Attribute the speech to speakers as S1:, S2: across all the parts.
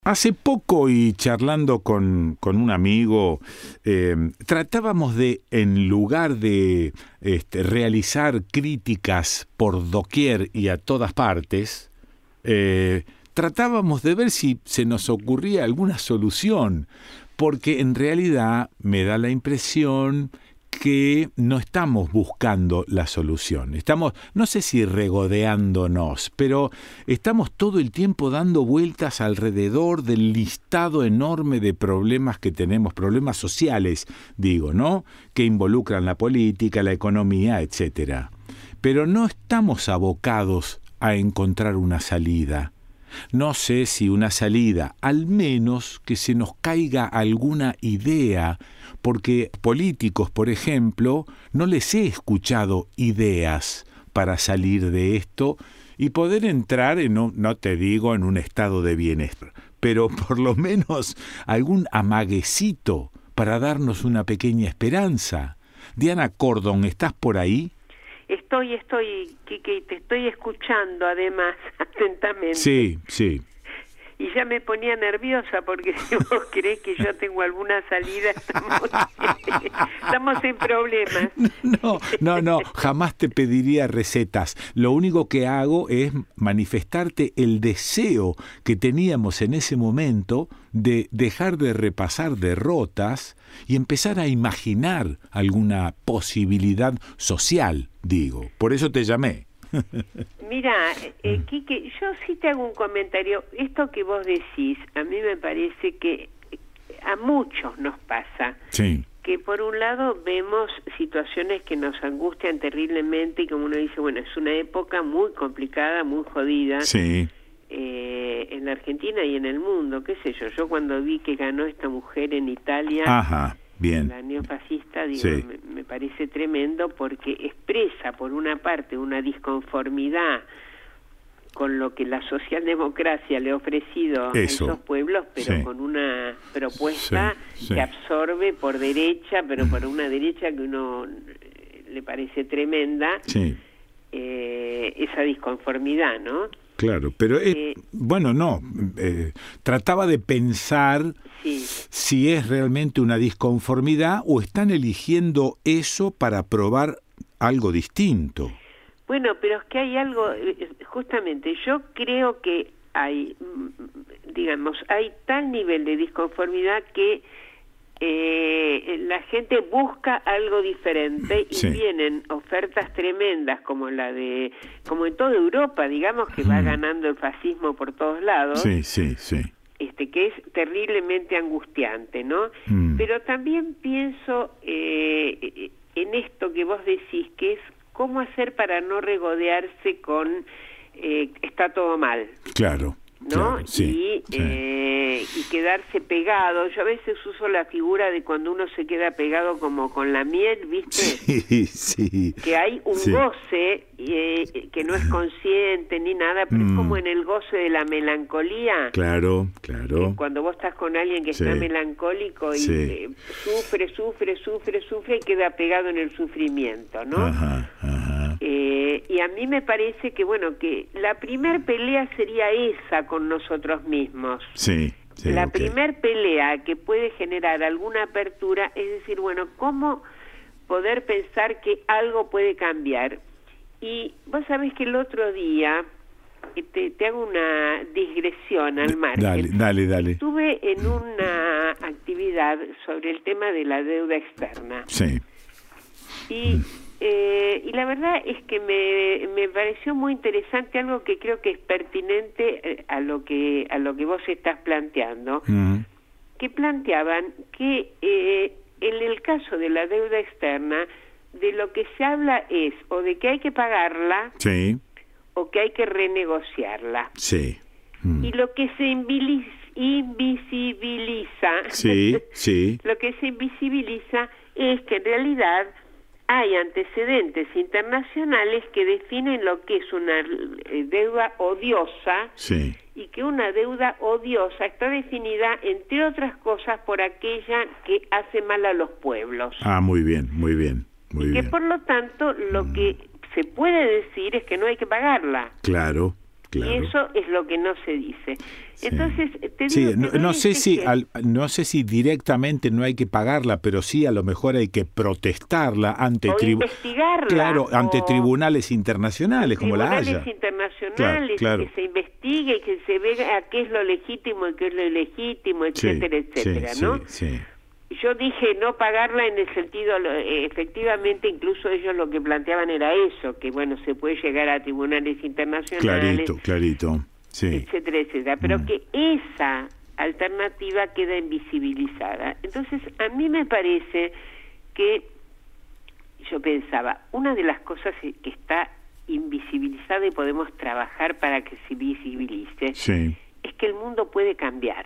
S1: Hace poco y charlando con un amigo, tratábamos de, en lugar de realizar críticas por doquier y a todas partes, tratábamos de ver si se nos ocurría alguna solución, porque en realidad me da la impresión que no estamos buscando la solución. Estamos, no sé si regodeándonos, pero estamos todo el tiempo dando vueltas alrededor del listado enorme de problemas que tenemos, problemas sociales, digo, ¿no? Que involucran la política, la economía, etcétera. Pero no estamos abocados a encontrar una salida. No sé si una salida, al menos que se nos caiga alguna idea, porque políticos, por ejemplo, no les he escuchado ideas para salir de esto y poder entrar en no te digo en un estado de bienestar, pero por lo menos algún amaguecito para darnos una pequeña esperanza. Diana Cordon, ¿estás por ahí?
S2: Estoy, Quique, te estoy escuchando además atentamente.
S1: Sí.
S2: Y ya me ponía nerviosa porque si vos creés que yo tengo alguna salida, estamos en problemas.
S1: No, jamás te pediría recetas. Lo único que hago es manifestarte el deseo que teníamos en ese momento de dejar de repasar derrotas y empezar a imaginar alguna posibilidad social, digo. Por eso te llamé.
S2: Mira, Quique, yo sí te hago un comentario. Esto que vos decís, a mí me parece que a muchos nos pasa.
S1: Sí.
S2: Que por un lado vemos situaciones que nos angustian terriblemente y como uno dice, bueno, es una época muy complicada, muy jodida.
S1: Sí.
S2: En la Argentina y en el mundo, qué sé yo. Yo cuando vi que ganó esta mujer en Italia...
S1: Ajá. Bien.
S2: La neofascista, digo,
S1: Sí.
S2: me parece tremendo porque expresa, por una parte, una disconformidad con lo que la socialdemocracia le ha ofrecido a esos pueblos, pero
S1: sí.
S2: con una propuesta
S1: sí.
S2: que absorbe por derecha, pero por una derecha que uno le parece tremenda,
S1: sí.
S2: Esa disconformidad, ¿no?
S1: Claro, pero trataba de pensar si es realmente una disconformidad o están eligiendo eso para probar algo distinto.
S2: Bueno, pero es que hay algo, justamente, yo creo que hay tal nivel de disconformidad que la gente busca algo diferente y vienen ofertas tremendas como como en toda Europa, digamos, que va ganando el fascismo por todos lados.
S1: Sí.
S2: Que es terriblemente angustiante, ¿no? Pero también pienso en esto que vos decís, que es cómo hacer para no regodearse con está todo mal.
S1: Claro.
S2: ¿No?
S1: Claro, sí,
S2: y quedarse pegado. Yo a veces uso la figura de cuando uno se queda pegado como con la miel, ¿viste?
S1: Sí.
S2: Que hay un goce que no es consciente ni nada, pero es como en el goce de la melancolía.
S1: Claro.
S2: Cuando vos estás con alguien que está melancólico y sufre y queda pegado en el sufrimiento, ¿no?
S1: Ajá.
S2: Y a mí me parece que, que la primer pelea sería esa con nosotros mismos.
S1: Sí,
S2: la primer pelea que puede generar alguna apertura es decir, ¿cómo poder pensar que algo puede cambiar? Y vos sabés que el otro día, te hago una digresión al margen.
S1: Dale.
S2: Estuve en una actividad sobre el tema de la deuda externa.
S1: Sí.
S2: Y la verdad es que me pareció muy interesante, algo que creo que es pertinente a lo que vos estás planteando, que planteaban que en el caso de la deuda externa, de lo que se habla es o de que hay que pagarla, o que hay que renegociarla.
S1: Sí.
S2: Y lo que se invisibiliza, lo que se invisibiliza es que en realidad hay antecedentes internacionales que definen lo que es una deuda odiosa y que una deuda odiosa está definida, entre otras cosas, por aquella que hace mal a los pueblos.
S1: Muy bien.
S2: Que por lo tanto lo que se puede decir es que no hay que pagarla.
S1: Claro. Claro.
S2: Y eso es lo que no se dice.
S1: Sí.
S2: Entonces, te
S1: sí,
S2: digo,
S1: no sé si directamente no hay que pagarla, pero sí a lo mejor hay que protestarla ante
S2: investigarla.
S1: Claro, ante tribunales internacionales, como la Haya.
S2: Tribunales internacionales,
S1: claro.
S2: que se investigue y que se vea qué es lo legítimo y qué es lo ilegítimo, etcétera, etcétera, ¿no?
S1: Sí.
S2: Yo dije no pagarla en el sentido, efectivamente, incluso ellos lo que planteaban era eso, que bueno, se puede llegar a tribunales internacionales.
S1: Clarito, sí.
S2: Etcétera, etcétera, pero que esa alternativa queda invisibilizada. Entonces, a mí me parece que, yo pensaba, una de las cosas que está invisibilizada y podemos trabajar para que se visibilice, es que el mundo puede cambiar.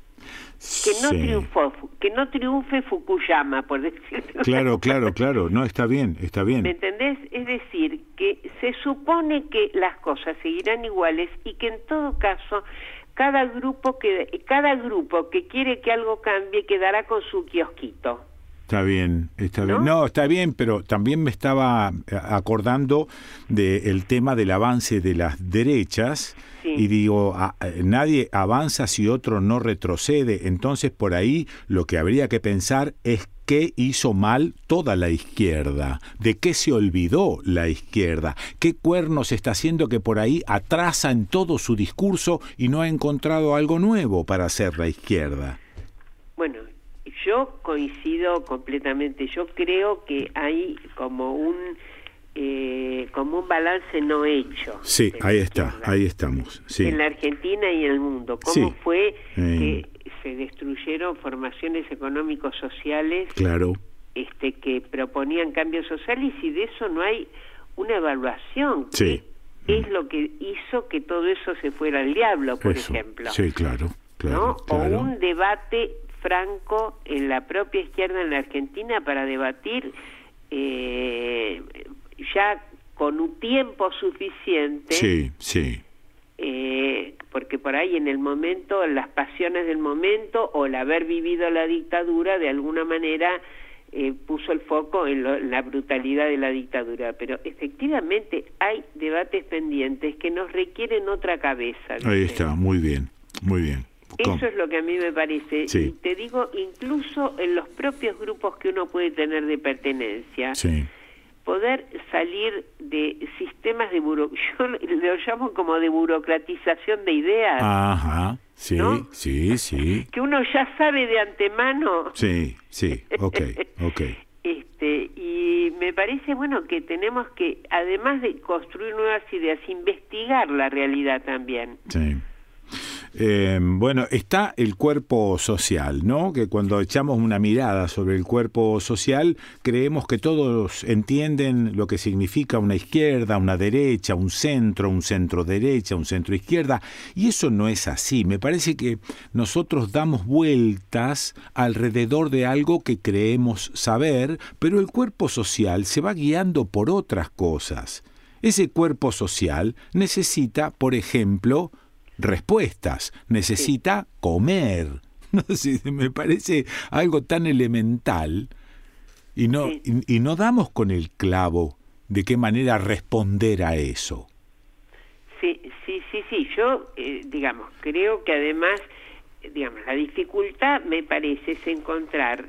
S2: Que no triunfe Fukuyama, por decirlo.
S1: Claro, no, está bien.
S2: ¿Me entendés? Es decir, que se supone que las cosas seguirán iguales y que en todo caso cada grupo que quiere que algo cambie quedará con su kiosquito.
S1: Está bien. No, está bien, pero también me estaba acordando del tema del avance de las derechas. Sí. Y digo, nadie avanza si otro no retrocede. Entonces, por ahí lo que habría que pensar es qué hizo mal toda la izquierda, de qué se olvidó la izquierda, qué cuernos está haciendo que por ahí atrasa en todo su discurso y no ha encontrado algo nuevo para hacer la izquierda.
S2: Bueno, yo coincido completamente. Yo creo que hay como un balance no hecho.
S1: Sí, ahí estamos. Sí.
S2: En la Argentina y en el mundo. ¿Cómo fue que se destruyeron formaciones económicos sociales?
S1: Claro.
S2: Que proponían cambios sociales y de eso no hay una evaluación.
S1: Sí.
S2: Es lo que hizo que todo eso se fuera al diablo, por ejemplo.
S1: Sí, claro.
S2: ¿No? O un debate franco en la propia izquierda en la Argentina para debatir ya con un tiempo suficiente.
S1: Sí.
S2: Porque por ahí en el momento, las pasiones del momento o el haber vivido la dictadura de alguna manera puso el foco en la brutalidad de la dictadura, pero efectivamente hay debates pendientes que nos requieren otra cabeza.
S1: Ahí está, muy bien.
S2: Eso es lo que a mí me parece.
S1: Sí.
S2: Y te digo, incluso en los propios grupos que uno puede tener de pertenencia, poder salir de sistemas yo lo llamo como de burocratización de ideas.
S1: Ajá, sí, ¿no? Sí.
S2: Que uno ya sabe de antemano.
S1: Sí, ok.
S2: Y me parece, bueno, que tenemos que, además de construir nuevas ideas, investigar la realidad también.
S1: Sí. Bueno, está el cuerpo social, ¿no? Que cuando echamos una mirada sobre el cuerpo social, creemos que todos entienden lo que significa una izquierda, una derecha, un centro derecha, un centro izquierda, y eso no es así. Me parece que nosotros damos vueltas alrededor de algo que creemos saber, pero el cuerpo social se va guiando por otras cosas. Ese cuerpo social necesita, por ejemplo, respuestas, necesita comer. No sé, me parece algo tan elemental y no damos con el clavo de qué manera responder a eso.
S2: Sí. Yo, creo que además, la dificultad me parece es encontrar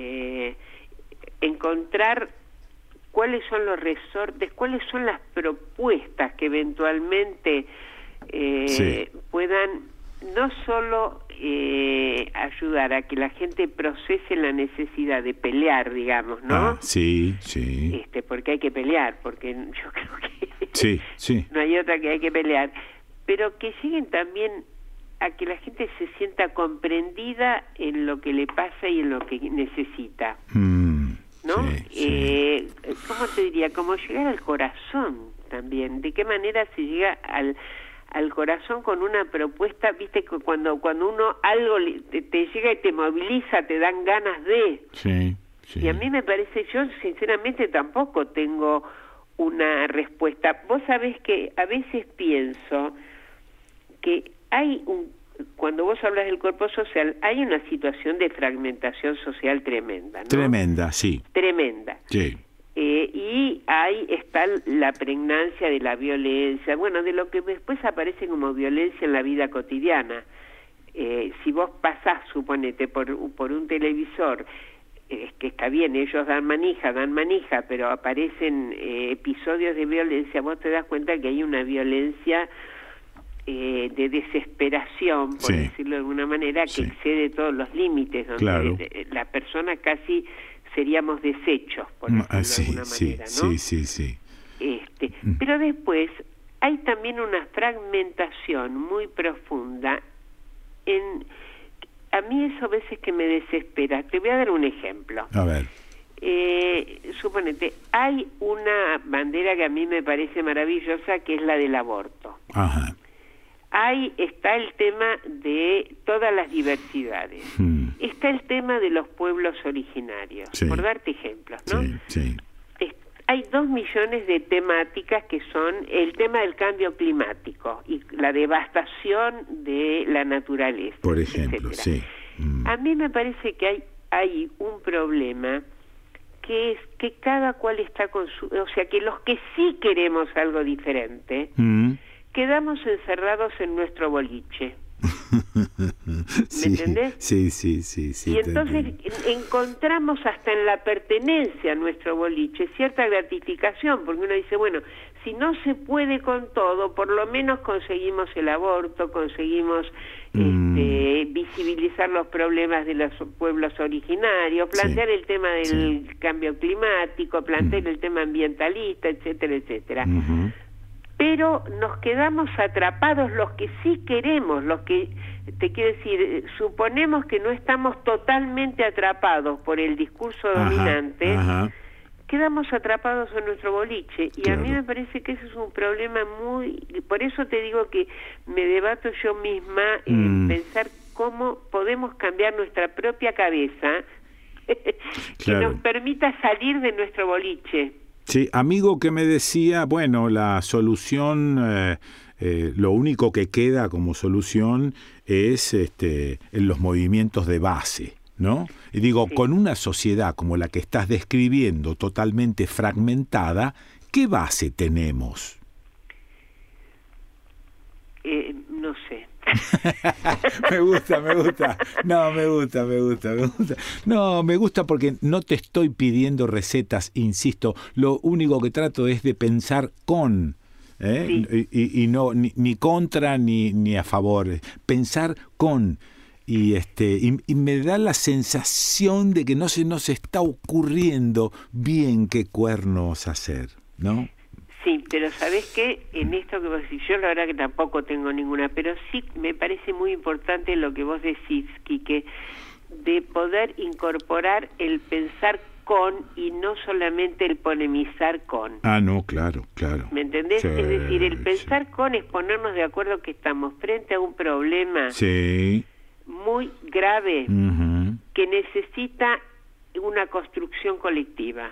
S2: cuáles son los resortes, cuáles son las propuestas que eventualmente puedan no solo ayudar a que la gente procese la necesidad de pelear, digamos, ¿no?
S1: Sí.
S2: Porque hay que pelear, porque yo creo que
S1: sí.
S2: no hay otra que hay que pelear, pero que lleguen también a que la gente se sienta comprendida en lo que le pasa y en lo que necesita, ¿no? ¿Cómo te diría? Como llegar al corazón también. ¿De qué manera se llega al corazón con una propuesta? Viste que cuando uno algo te llega y te moviliza, te dan ganas de.
S1: Sí.
S2: Y a mí me parece, yo sinceramente tampoco tengo una respuesta. Vos sabés que a veces pienso que cuando vos hablas del cuerpo social, hay una situación de fragmentación social tremenda, ¿no?
S1: Tremenda, sí.
S2: Tremenda.
S1: Sí.
S2: Y ahí está la pregnancia de la violencia, bueno, de lo que después aparece como violencia en la vida cotidiana. Si vos pasás, suponete, por un televisor, que está bien, ellos dan manija, pero aparecen episodios de violencia, vos te das cuenta que hay una violencia de desesperación, por decirlo de alguna manera, que excede todos los límites, donde la persona casi seríamos desechos, por decirlo de alguna manera, ¿no?
S1: Sí.
S2: Pero después hay también una fragmentación muy profunda a mí eso a veces que me desespera. Te voy a dar un ejemplo.
S1: A ver.
S2: Suponete, hay una bandera que a mí me parece maravillosa, que es la del aborto.
S1: Ajá.
S2: Ahí está el tema de todas las diversidades. Está el tema de los pueblos originarios, por darte ejemplos, ¿no?
S1: Sí.
S2: Hay 2 millones de temáticas que son el tema del cambio climático y la devastación de la naturaleza,
S1: por ejemplo,
S2: etcétera. A mí me parece que hay un problema que es que cada cual está con su... O sea, que los que sí queremos algo diferente, quedamos encerrados en nuestro boliche. ¿Me entendés?
S1: Sí.
S2: Y entonces encontramos hasta en la pertenencia a nuestro boliche cierta gratificación, porque uno dice, bueno, si no se puede con todo, por lo menos conseguimos el aborto, conseguimos visibilizar los problemas de los pueblos originarios, plantear el tema del cambio climático, plantear el tema ambientalista, etcétera. Pero nos quedamos atrapados los que sí queremos, los que, te quiero decir, suponemos que no estamos totalmente atrapados por el discurso dominante, quedamos atrapados en nuestro boliche, y a mí me parece que ese es un problema por eso te digo que me debato yo misma en pensar cómo podemos cambiar nuestra propia cabeza que nos permita salir de nuestro boliche.
S1: Sí, amigo que me decía, bueno, la solución, lo único que queda como solución es en los movimientos de base, ¿no? Y digo, con una sociedad como la que estás describiendo, totalmente fragmentada, ¿qué base tenemos?
S2: No sé.
S1: Me gusta. No, me gusta. No, me gusta porque no te estoy pidiendo recetas, insisto. Lo único que trato es de pensar con, y no ni contra ni a favor. Pensar con. Y me da la sensación de que no se nos está ocurriendo bien qué cuernos hacer, ¿no?
S2: Sí, pero ¿sabés qué? En esto que vos decís, yo la verdad que tampoco tengo ninguna, pero sí me parece muy importante lo que vos decís, Quique, de poder incorporar el pensar con y no solamente el polemizar con.
S1: Ah, no, claro.
S2: ¿Me entendés?
S1: Sí,
S2: es decir, el pensar con es ponernos de acuerdo que estamos frente a un problema muy grave que necesita una construcción colectiva.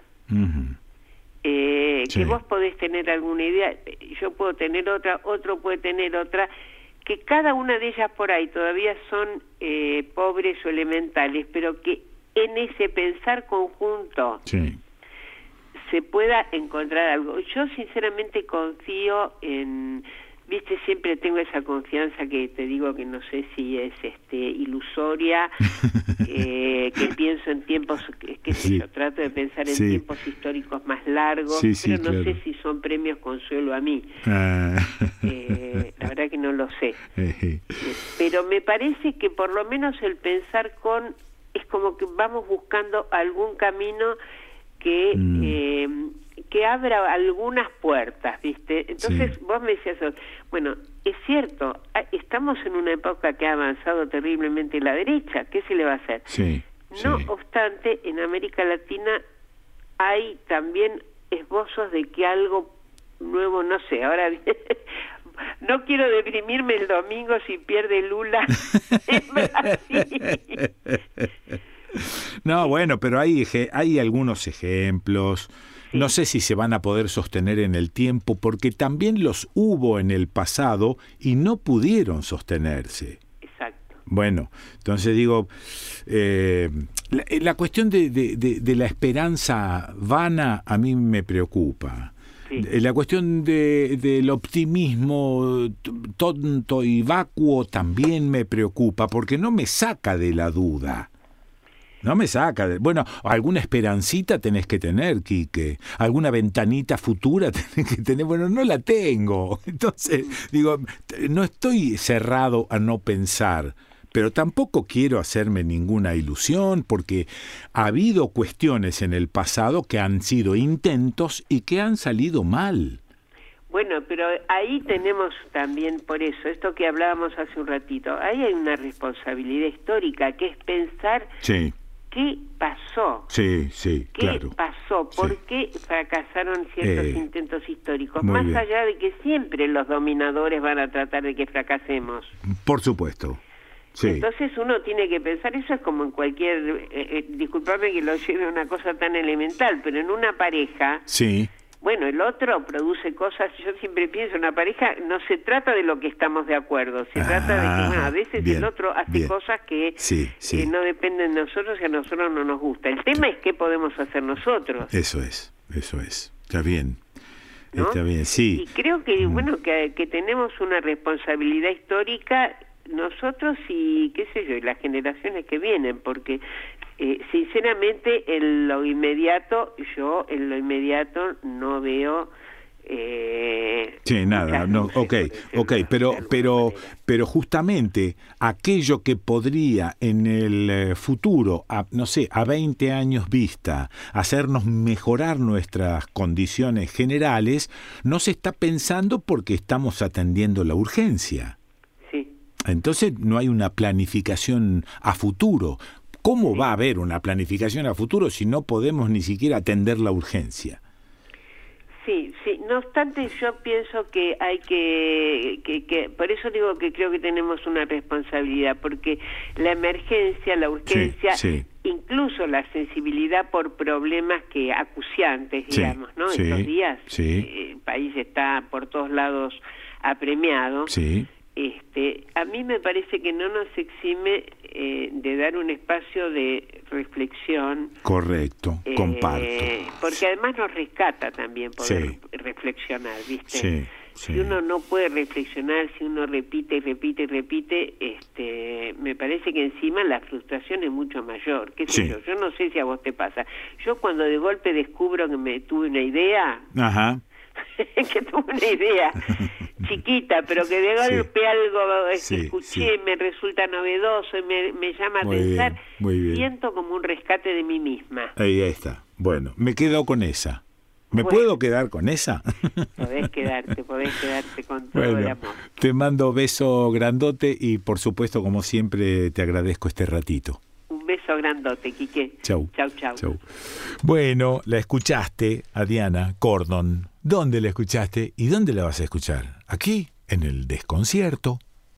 S2: Que vos podés tener alguna idea, yo puedo tener otra, otro puede tener otra, que cada una de ellas por ahí todavía son pobres o elementales, pero que en ese pensar conjunto se pueda encontrar algo. Yo sinceramente confío en... Viste, siempre tengo esa confianza que te digo que no sé si es ilusoria, que pienso en tiempos, yo trato de pensar en tiempos históricos más largos, pero no sé si son premios consuelo a mí. La verdad que no lo sé. Pero me parece que por lo menos el pensar con es como que vamos buscando algún camino que abra algunas puertas, ¿viste? Entonces vos me decías, bueno, es cierto, estamos en una época que ha avanzado terriblemente la derecha, ¿qué se le va a hacer? No obstante, en América Latina hay también esbozos de que algo nuevo, no sé, ahora no quiero deprimirme el domingo si pierde Lula en Brasil.
S1: No, bueno, pero hay algunos ejemplos. No sé si se van a poder sostener en el tiempo, porque también los hubo en el pasado y no pudieron sostenerse.
S2: Exacto.
S1: Bueno, entonces digo, la cuestión de la esperanza vana a mí me preocupa. Sí. La cuestión del optimismo tonto y vacuo también me preocupa, porque no me saca de la duda. No me saca de... Bueno, alguna esperancita tenés que tener, Quique. Alguna ventanita futura tenés que tener. Bueno, no la tengo. Entonces, digo, no estoy cerrado a no pensar, pero tampoco quiero hacerme ninguna ilusión, porque ha habido cuestiones en el pasado que han sido intentos y que han salido mal.
S2: Bueno, pero ahí tenemos también, por eso, esto que hablábamos hace un ratito, ahí hay una responsabilidad histórica, que es pensar...
S1: Sí.
S2: ¿Qué pasó?
S1: Sí, claro.
S2: ¿Qué pasó? ¿Por qué fracasaron ciertos intentos históricos?
S1: Muy
S2: Más
S1: bien.
S2: allá de que siempre los dominadores van a tratar de que fracasemos.
S1: Por supuesto. Sí.
S2: Entonces uno tiene que pensar, eso es como en cualquier... disculpame que lo lleve a una cosa tan elemental, pero en una pareja...
S1: Sí.
S2: Bueno, el otro produce cosas, yo siempre pienso, una pareja no se trata de lo que estamos de acuerdo, se trata de que, bueno, a veces
S1: bien,
S2: el otro hace
S1: bien.
S2: cosas que
S1: Sí.
S2: no dependen de nosotros y a nosotros no nos gusta. El tema es qué podemos hacer nosotros.
S1: Eso es. Está bien.
S2: ¿No?
S1: Está bien, sí.
S2: Y creo que, bueno, que tenemos una responsabilidad histórica nosotros y, qué sé yo, y las generaciones que vienen, porque... sinceramente en lo inmediato no veo
S1: sí, nada, no, okay, pero justamente aquello que podría en el futuro, no sé, a 20 años vista, hacernos mejorar nuestras condiciones generales, no se está pensando porque estamos atendiendo la urgencia.
S2: Sí.
S1: Entonces no hay una planificación a futuro. ¿Cómo va a haber una planificación a futuro si no podemos ni siquiera atender la urgencia?
S2: Sí. No obstante, yo pienso que hay que por eso digo que creo que tenemos una responsabilidad, porque la emergencia, la urgencia, incluso la sensibilidad por problemas que acuciantes, digamos, ¿no? Estos días el país está por todos lados apremiado.
S1: Sí.
S2: A mí me parece que no nos exime de dar un espacio de reflexión.
S1: Correcto, comparto.
S2: Porque además nos rescata también poder reflexionar, ¿viste? Si uno no puede reflexionar, si uno repite y repite, me parece que encima la frustración es mucho mayor. ¿Qué sé yo? Yo no sé si a vos te pasa. Yo cuando de golpe descubro que tuve una idea... Ajá. que tuve una idea chiquita, pero que de golpe algo escuché, me resulta novedoso y me llama a pensar, siento como un rescate de mí misma.
S1: Ahí está. Bueno, me quedo con esa. ¿Me puedo quedar con esa?
S2: Podés quedarte con todo el amor.
S1: Te mando beso grandote y por supuesto, como siempre, te agradezco este ratito.
S2: Un beso grandote, Quique.
S1: Chau.
S2: Chau.
S1: Bueno, la escuchaste a Diana Cordon. ¿Dónde la escuchaste y dónde la vas a escuchar? Aquí, en el Desconcierto.